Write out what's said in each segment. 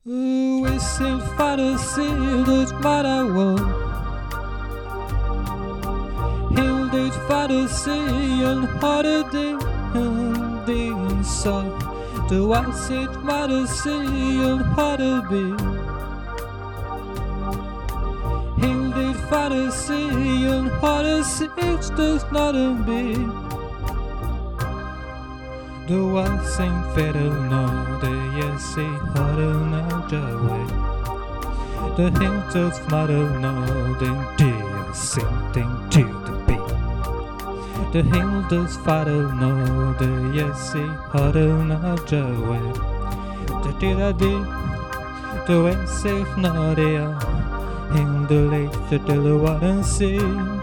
We seem fantasy dat maar gewoon. Heel dit fantasy en harde dingen zo. De was het fantasy en harde beat. Heel dit fantasy en harde zit dus not een beat. De was ain't verder nou, de yes harder nou de way. The hint of mother now, then dear something to the beat. The hint of father now, the yes harder now the way. The did I did, the way safe now there. In the lake, the little water sea.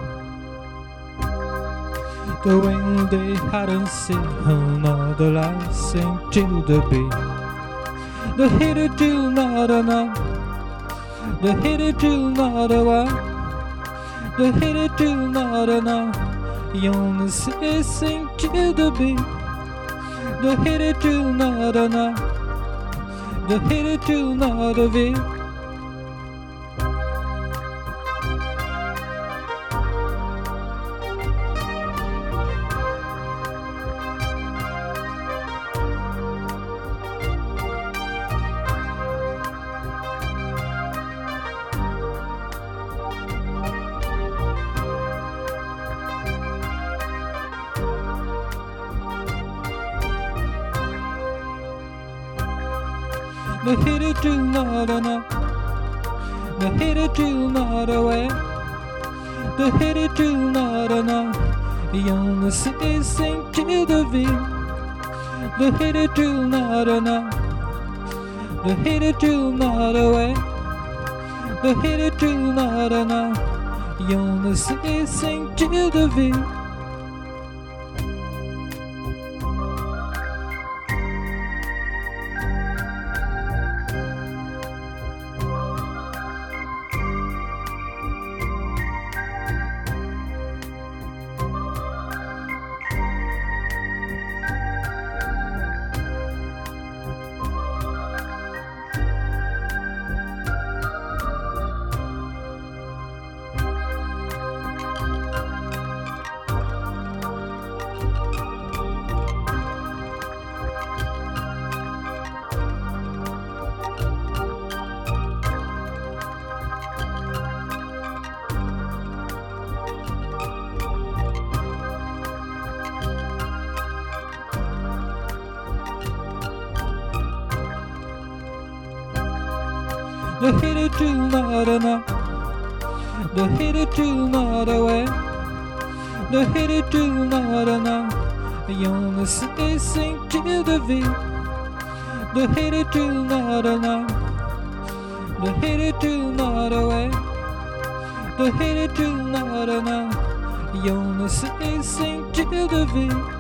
The wind they hadn't seen, another life sing to the beat. The hitter do not enough. The hitter do not one. The hitter do not enough. You only sing to the beat. The hitter do not enough. The hitter do not a beat. The hitter do not enough. The hitter do not away. The hitter do not enough. The only sing to the beat. The hitter do not enough. The hitter do not away. The hitter do not enough. The only sing to the beat. The hitter do not enough. The hitter do not away. The hitter do not enough. You only sing to the beat. The hitter do not enough. The hitter do not away. The hitter do not enough. You only sing to the beat.